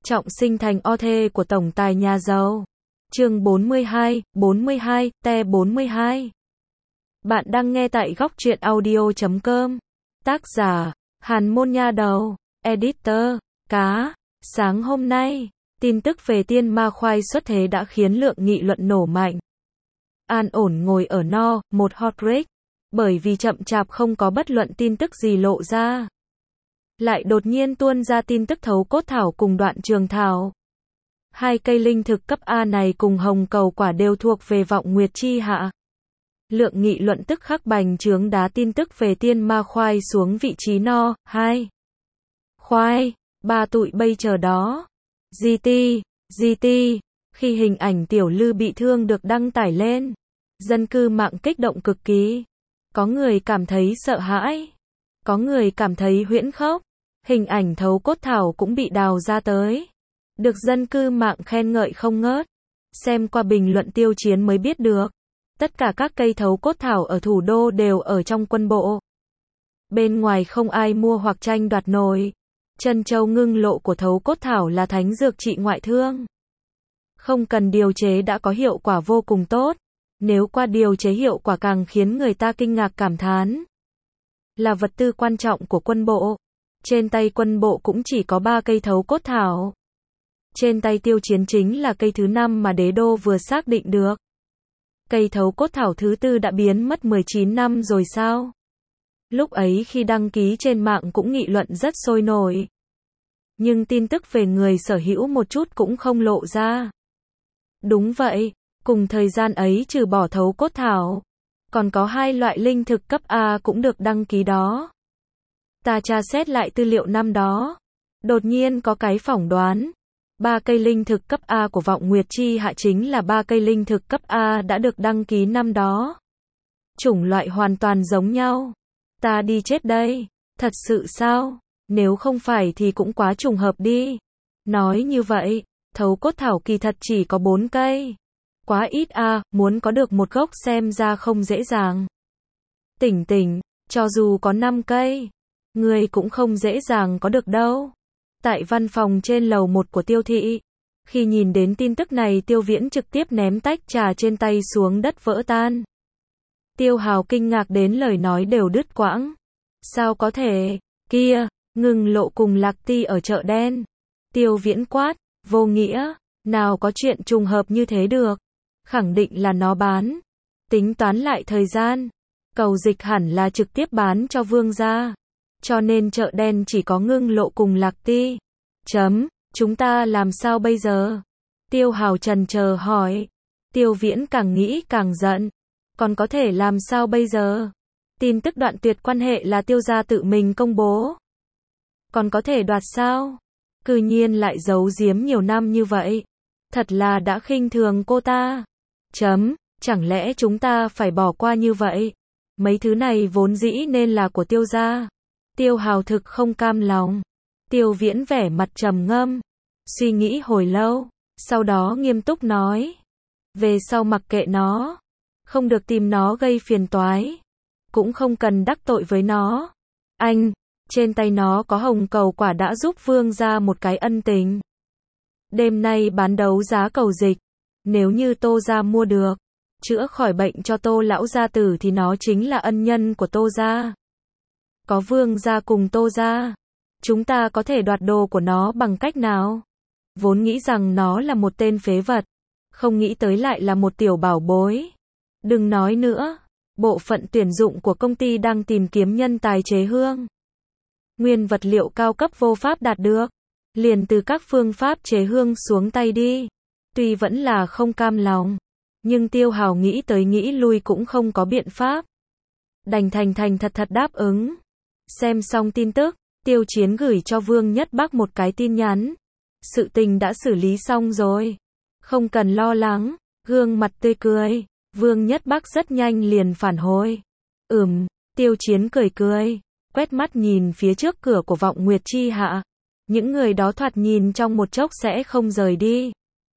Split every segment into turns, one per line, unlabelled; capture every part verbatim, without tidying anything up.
Trọng sinh thành o thê của tổng tài nhà giàu. Chương bốn mươi hai, bốn mươi hai, T bốn mươi hai. Bạn đang nghe tại góc truyện audio chấm com. Tác giả, Hàn Môn Nha Đầu. Editor, Cá. Sáng hôm nay, tin tức về tiên ma khoai xuất thế đã khiến lượng nghị luận nổ mạnh. An ổn ngồi ở no, một hot break. Bởi vì chậm chạp không có bất luận tin tức gì lộ ra. Lại đột nhiên tuôn ra tin tức thấu cốt thảo cùng đoạn trường thảo. Hai cây linh thực cấp A này cùng hồng cầu quả đều thuộc về vọng nguyệt chi hạ. Lượng nghị luận tức khắc bành trướng đá tin tức về tiên ma khoai xuống vị trí no, hai. Khoai, ba tụi bây chờ đó. giê tê, giê tê, khi hình ảnh tiểu lư bị thương được đăng tải lên, dân cư mạng kích động cực kỳ. Có người cảm thấy sợ hãi. Có người cảm thấy huyễn khốc. Hình ảnh thấu cốt thảo cũng bị đào ra tới. Được dân cư mạng khen ngợi không ngớt. Xem qua bình luận Tiêu Chiến mới biết được. Tất cả các cây thấu cốt thảo ở thủ đô đều ở trong quân bộ. Bên ngoài không ai mua hoặc tranh đoạt nổi. Chân châu ngưng lộ của thấu cốt thảo là thánh dược trị ngoại thương. Không cần điều chế đã có hiệu quả vô cùng tốt. Nếu qua điều chế hiệu quả càng khiến người ta kinh ngạc cảm thán. Là vật tư quan trọng của quân bộ. Trên tay quân bộ cũng chỉ có ba cây thấu cốt thảo. Trên tay Tiêu Chiến chính là cây thứ năm mà đế đô vừa xác định được. Cây thấu cốt thảo thứ tư đã biến mất mười chín năm rồi sao? Lúc ấy khi đăng ký trên mạng cũng nghị luận rất sôi nổi. Nhưng tin tức về người sở hữu một chút cũng không lộ ra. Đúng vậy, cùng thời gian ấy trừ bỏ thấu cốt thảo, còn có hai loại linh thực cấp A cũng được đăng ký đó. Ta tra xét lại tư liệu năm đó. Đột nhiên có cái phỏng đoán. Ba cây linh thực cấp A của vọng nguyệt chi hạ chính là ba cây linh thực cấp A đã được đăng ký năm đó. Chủng loại hoàn toàn giống nhau. Ta đi chết đây. Thật sự sao? Nếu không phải thì cũng quá trùng hợp đi. Nói như vậy, thấu cốt thảo kỳ thật chỉ có bốn cây. Quá ít a, muốn có được một gốc xem ra không dễ dàng. Tỉnh tỉnh, cho dù có năm cây, người cũng không dễ dàng có được đâu. Tại văn phòng trên lầu một của Tiêu thị, khi nhìn đến tin tức này Tiêu Viễn trực tiếp ném tách trà trên tay xuống đất vỡ tan. Tiêu Hào kinh ngạc đến lời nói đều đứt quãng. Sao có thể, kia, ngừng lộ cùng Lạc Ti ở chợ đen. Tiêu Viễn quát, vô nghĩa, nào có chuyện trùng hợp như thế được. Khẳng định là nó bán. Tính toán lại thời gian, cầu dịch hẳn là trực tiếp bán cho Vương gia. Cho nên chợ đen chỉ có ngưng lộ cùng Lạc Ti. Chấm, chúng ta làm sao bây giờ? Tiêu Hào trần chờ hỏi. Tiêu Viễn càng nghĩ càng giận. Còn có thể làm sao bây giờ? Tin tức đoạn tuyệt quan hệ là Tiêu gia tự mình công bố. Còn có thể đoạt sao? Cư nhiên lại giấu giếm nhiều năm như vậy. Thật là đã khinh thường cô ta. Chấm, chẳng lẽ chúng ta phải bỏ qua như vậy? Mấy thứ này vốn dĩ nên là của Tiêu gia. Tiêu Hào thực không cam lòng. Tiêu Viễn vẻ mặt trầm ngâm, suy nghĩ hồi lâu, sau đó nghiêm túc nói. Về sau mặc kệ nó, không được tìm nó gây phiền toái, cũng không cần đắc tội với nó. Anh, trên tay nó có hồng cầu quả đã giúp Vương gia một cái ân tình. Đêm nay bán đấu giá cầu dịch, nếu như Tô gia mua được, chữa khỏi bệnh cho Tô lão gia tử thì nó chính là ân nhân của Tô gia. Có Vương gia cùng Tô gia, chúng ta có thể đoạt đồ của nó bằng cách nào? Vốn nghĩ rằng nó là một tên phế vật, không nghĩ tới lại là một tiểu bảo bối. Đừng nói nữa, bộ phận tuyển dụng của công ty đang tìm kiếm nhân tài chế hương. Nguyên vật liệu cao cấp vô pháp đạt được, liền từ các phương pháp chế hương xuống tay đi. Tuy vẫn là không cam lòng, nhưng Tiêu Hào nghĩ tới nghĩ lui cũng không có biện pháp. Đành thành thành thật thật đáp ứng. Xem xong tin tức, Tiêu Chiến gửi cho Vương Nhất Bắc một cái tin nhắn. Sự tình đã xử lý xong rồi. Không cần lo lắng, gương mặt tươi cười. Vương Nhất Bắc rất nhanh liền phản hồi. Ừm, Tiêu Chiến cười cười, quét mắt nhìn phía trước cửa của vọng nguyệt chi hạ. Những người đó thoạt nhìn trong một chốc sẽ không rời đi.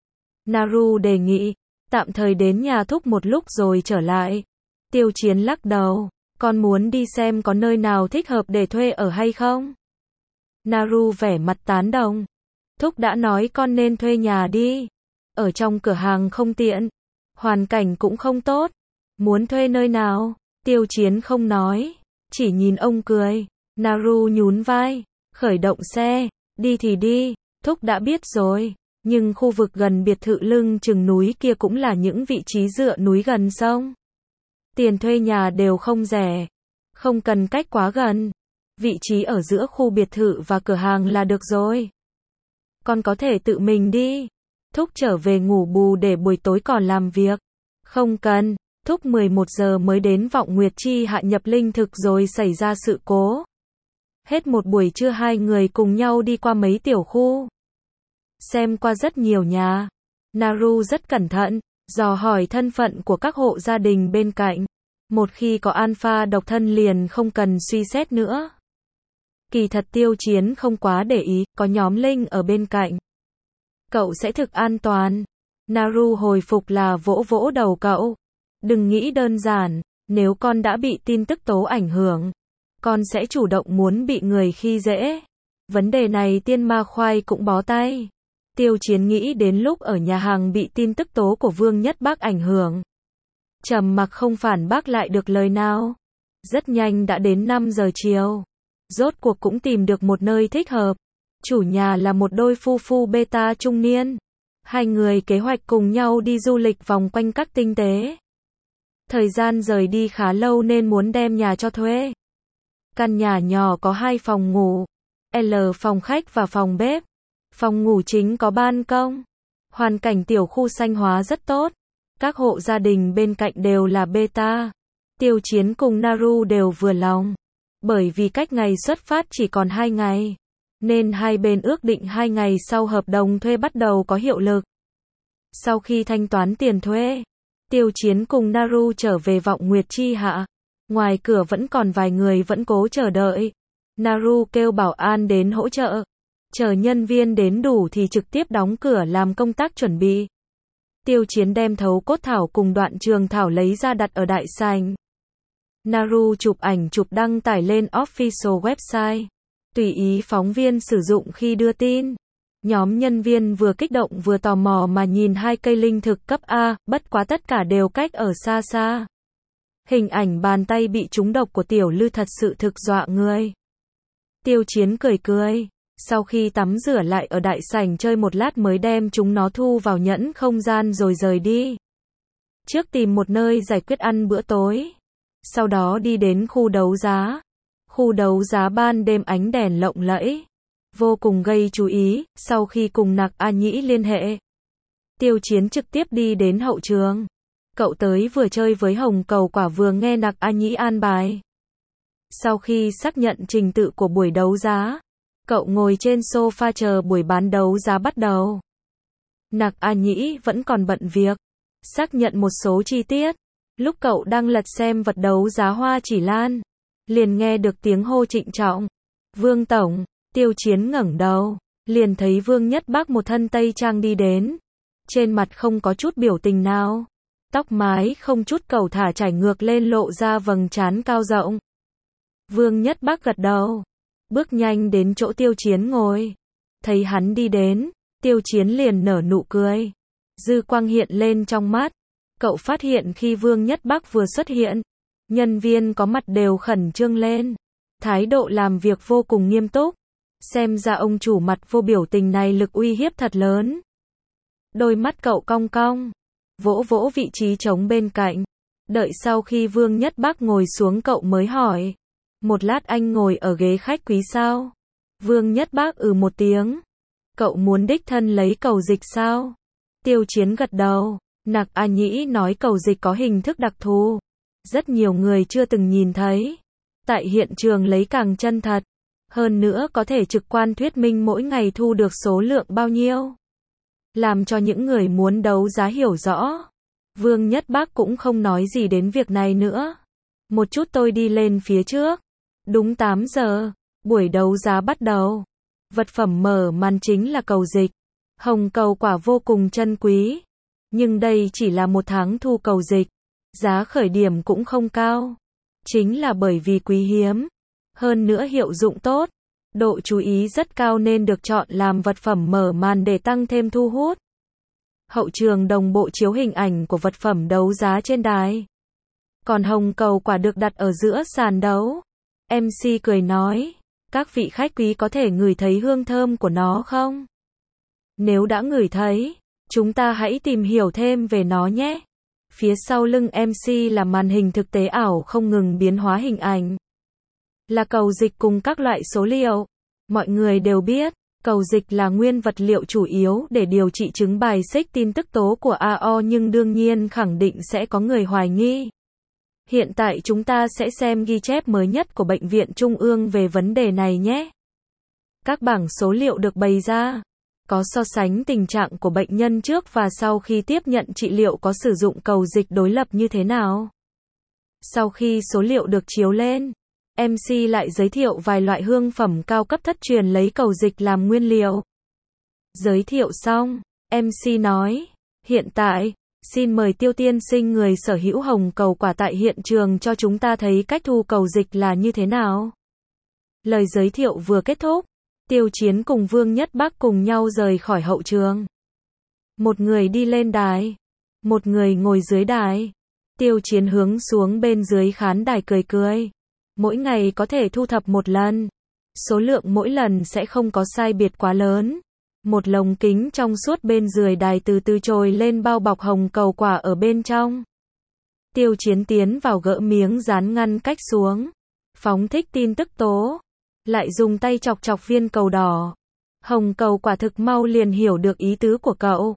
Naru đề nghị, tạm thời đến nhà thúc một lúc rồi trở lại. Tiêu Chiến lắc đầu. Con muốn đi xem có nơi nào thích hợp để thuê ở hay không? Naru vẻ mặt tán đồng. Thúc đã nói con nên thuê nhà đi. Ở trong cửa hàng không tiện. Hoàn cảnh cũng không tốt. Muốn thuê nơi nào? Tiêu Chiến không nói. Chỉ nhìn ông cười. Naru nhún vai. Khởi động xe. Đi thì đi. Thúc đã biết rồi. Nhưng khu vực gần biệt thự lưng chừng núi kia cũng là những vị trí dựa núi gần sông. Tiền thuê nhà đều không rẻ. Không cần cách quá gần. Vị trí ở giữa khu biệt thự và cửa hàng là được rồi. Con có thể tự mình đi. Thúc trở về ngủ bù để buổi tối còn làm việc. Không cần. Thúc mười một giờ mới đến Vọng Nguyệt Chi Hạ nhập linh thực rồi xảy ra sự cố. Hết một buổi trưa hai người cùng nhau đi qua mấy tiểu khu. Xem qua rất nhiều nhà. Naru rất cẩn thận, dò hỏi thân phận của các hộ gia đình bên cạnh. Một khi có alpha độc thân liền không cần suy xét nữa. Kỳ thật Tiêu Chiến không quá để ý, có nhóm Linh ở bên cạnh. Cậu sẽ thực an toàn. Naru hồi phục là vỗ vỗ đầu cậu. Đừng nghĩ đơn giản, nếu con đã bị tin tức tố ảnh hưởng, con sẽ chủ động muốn bị người khi dễ. Vấn đề này Tiên Ma Khoai cũng bó tay. Tiêu Chiến nghĩ đến lúc ở nhà hàng bị tin tức tố của Vương Nhất Bác ảnh hưởng. Trầm mặc không phản bác lại được lời nào. Rất nhanh đã đến năm giờ chiều. Rốt cuộc cũng tìm được một nơi thích hợp. Chủ nhà là một đôi phu phu beta trung niên. Hai người kế hoạch cùng nhau đi du lịch vòng quanh các tinh tế. Thời gian rời đi khá lâu nên muốn đem nhà cho thuê. Căn nhà nhỏ có hai phòng ngủ, L phòng khách và phòng bếp. Phòng ngủ chính có ban công. Hoàn cảnh tiểu khu xanh hóa rất tốt. Các hộ gia đình bên cạnh đều là beta. Tiêu Chiến cùng Naru đều vừa lòng. Bởi vì cách ngày xuất phát chỉ còn hai ngày. Nên hai bên ước định hai ngày sau hợp đồng thuê bắt đầu có hiệu lực. Sau khi thanh toán tiền thuê, Tiêu Chiến cùng Naru trở về Vọng Nguyệt Chi Hạ. Ngoài cửa vẫn còn vài người vẫn cố chờ đợi. Naru kêu bảo an đến hỗ trợ. Chờ nhân viên đến đủ thì trực tiếp đóng cửa làm công tác chuẩn bị. Tiêu Chiến đem thấu cốt thảo cùng đoạn trường thảo lấy ra đặt ở đại sảnh. Naru chụp ảnh chụp đăng tải lên official website. Tùy ý phóng viên sử dụng khi đưa tin. Nhóm nhân viên vừa kích động vừa tò mò mà nhìn hai cây linh thực cấp A, bất quá tất cả đều cách ở xa xa. Hình ảnh bàn tay bị trúng độc của Tiểu Lư thật sự thực dọa người. Tiêu Chiến cười cười. Sau khi tắm rửa lại ở đại sảnh chơi một lát mới đem chúng nó thu vào nhẫn không gian rồi rời đi. Trước tìm một nơi giải quyết ăn bữa tối. Sau đó đi đến khu đấu giá. Khu đấu giá ban đêm ánh đèn lộng lẫy. Vô cùng gây chú ý, sau khi cùng Nặc A Nhĩ liên hệ. Tiêu Chiến trực tiếp đi đến hậu trường. Cậu tới vừa chơi với Hồng Cầu Quả vừa nghe Nặc A Nhĩ an bài. Sau khi xác nhận trình tự của buổi đấu giá, cậu ngồi trên sofa chờ buổi bán đấu giá bắt đầu. Nặc A Nhĩ vẫn còn bận việc, xác nhận một số chi tiết. Lúc cậu đang lật xem vật đấu giá Hoa Chỉ Lan, liền nghe được tiếng hô trịnh trọng. Vương Tổng. Tiêu Chiến ngẩng đầu, liền thấy Vương Nhất Bác một thân tây trang đi đến. Trên mặt không có chút biểu tình nào. Tóc mái không chút cầu thả chải ngược lên lộ ra vầng trán cao rộng. Vương Nhất Bác gật đầu, bước nhanh đến chỗ Tiêu Chiến ngồi. Thấy hắn đi đến, Tiêu Chiến liền nở nụ cười. Dư quang hiện lên trong mắt. Cậu phát hiện khi Vương Nhất Bác vừa xuất hiện, nhân viên có mặt đều khẩn trương lên. Thái độ làm việc vô cùng nghiêm túc. Xem ra ông chủ mặt vô biểu tình này lực uy hiếp thật lớn. Đôi mắt cậu cong cong, vỗ vỗ vị trí trống bên cạnh. Đợi sau khi Vương Nhất Bác ngồi xuống cậu mới hỏi. Một lát anh ngồi ở ghế khách quý sao? Vương Nhất Bác ừ một tiếng. Cậu muốn đích thân lấy cầu dịch sao? Tiêu Chiến gật đầu. Nặc A Nhĩ nói cầu dịch có hình thức đặc thù. Rất nhiều người chưa từng nhìn thấy. Tại hiện trường lấy càng chân thật. Hơn nữa có thể trực quan thuyết minh mỗi ngày thu được số lượng bao nhiêu. Làm cho những người muốn đấu giá hiểu rõ. Vương Nhất Bác cũng không nói gì đến việc này nữa. Một chút tôi đi lên phía trước. Đúng tám giờ, buổi đấu giá bắt đầu. Vật phẩm mở màn chính là cầu dịch. Hồng Cầu Quả vô cùng chân quý. Nhưng đây chỉ là một tháng thu cầu dịch. Giá khởi điểm cũng không cao. Chính là bởi vì quý hiếm. Hơn nữa hiệu dụng tốt. Độ chú ý rất cao nên được chọn làm vật phẩm mở màn để tăng thêm thu hút. Hậu trường đồng bộ chiếu hình ảnh của vật phẩm đấu giá trên đài. Còn hồng cầu quả được đặt ở giữa sàn đấu. em xê cười nói, các vị khách quý có thể ngửi thấy hương thơm của nó không? Nếu đã ngửi thấy, chúng ta hãy tìm hiểu thêm về nó nhé. Phía sau lưng em xê là màn hình thực tế ảo không ngừng biến hóa hình ảnh. Là cầu dịch cùng các loại số liệu. Mọi người đều biết, cầu dịch là nguyên vật liệu chủ yếu để điều trị chứng bài xích tin tức tố của a o, nhưng đương nhiên khẳng định sẽ có người hoài nghi. Hiện tại chúng ta sẽ xem ghi chép mới nhất của Bệnh viện Trung ương về vấn đề này nhé. Các bảng số liệu được bày ra, có so sánh tình trạng của bệnh nhân trước và sau khi tiếp nhận trị liệu có sử dụng cầu dịch đối lập như thế nào. Sau khi số liệu được chiếu lên, em xê lại giới thiệu vài loại hương phẩm cao cấp thất truyền lấy cầu dịch làm nguyên liệu. Giới thiệu xong, em xê nói, hiện tại, xin mời Tiêu tiên sinh người sở hữu hồng cầu quả tại hiện trường cho chúng ta thấy cách thu cầu dịch là như thế nào. Lời giới thiệu vừa kết thúc, Tiêu Chiến cùng Vương Nhất Bắc cùng nhau rời khỏi hậu trường. Một người đi lên đài, một người ngồi dưới đài. Tiêu Chiến hướng xuống bên dưới khán đài cười cười. Mỗi ngày có thể thu thập một lần. Số lượng mỗi lần sẽ không có sai biệt quá lớn. Một lồng kính trong suốt bên dưới đài từ từ trồi lên bao bọc hồng cầu quả ở bên trong. Tiêu Chiến tiến vào gỡ miếng dán ngăn cách xuống. Phóng thích tin tức tố. Lại dùng tay chọc chọc viên cầu đỏ. Hồng cầu quả thực mau liền hiểu được ý tứ của cậu.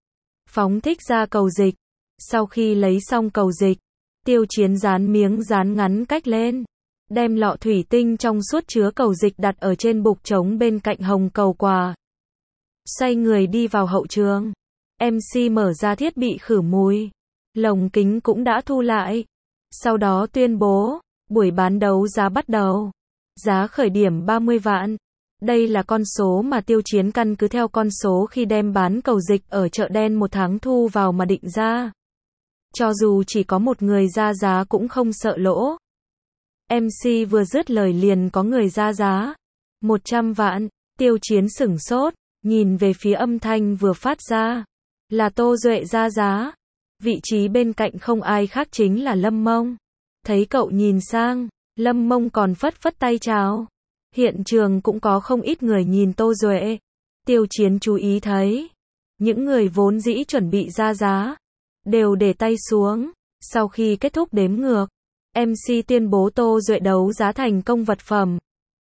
Phóng thích ra cầu dịch. Sau khi lấy xong cầu dịch, Tiêu Chiến dán miếng dán ngắn cách lên. Đem lọ thủy tinh trong suốt chứa cầu dịch đặt ở trên bục trống bên cạnh hồng cầu quả. Xoay người đi vào hậu trường. em xê mở ra thiết bị khử mùi. Lồng kính cũng đã thu lại. Sau đó tuyên bố, buổi bán đấu giá bắt đầu. Giá khởi điểm ba mươi vạn. Đây là con số mà Tiêu Chiến căn cứ theo con số khi đem bán cầu dịch ở chợ đen một tháng thu vào mà định ra. Cho dù chỉ có một người ra giá cũng không sợ lỗ. em xê vừa dứt lời liền có người ra giá. một trăm vạn. Tiêu Chiến sửng sốt, nhìn về phía âm thanh vừa phát ra. Là Tô Duệ ra giá. Vị trí bên cạnh không ai khác chính là Lâm Mông. Thấy cậu nhìn sang, Lâm Mông còn phất phất tay chào. Hiện trường cũng có không ít người nhìn Tô Duệ. Tiêu Chiến chú ý thấy, những người vốn dĩ chuẩn bị ra giá, đều để tay xuống. Sau khi kết thúc đếm ngược, em xê tuyên bố Tô Duệ đấu giá thành công vật phẩm.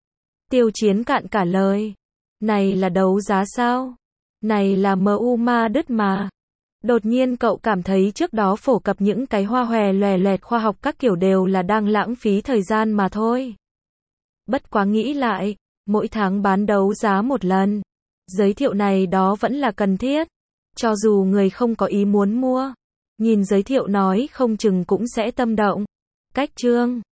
Tiêu Chiến cạn cả lời. Này là đấu giá sao? Này là em u ma đứt mà. Đột nhiên cậu cảm thấy trước đó phổ cập những cái hoa hòe loè loẹt khoa học các kiểu đều là đang lãng phí thời gian mà thôi. Bất quá nghĩ lại, mỗi tháng bán đấu giá một lần. Giới thiệu này đó vẫn là cần thiết. Cho dù người không có ý muốn mua, nhìn giới thiệu nói không chừng cũng sẽ tâm động. Cách chương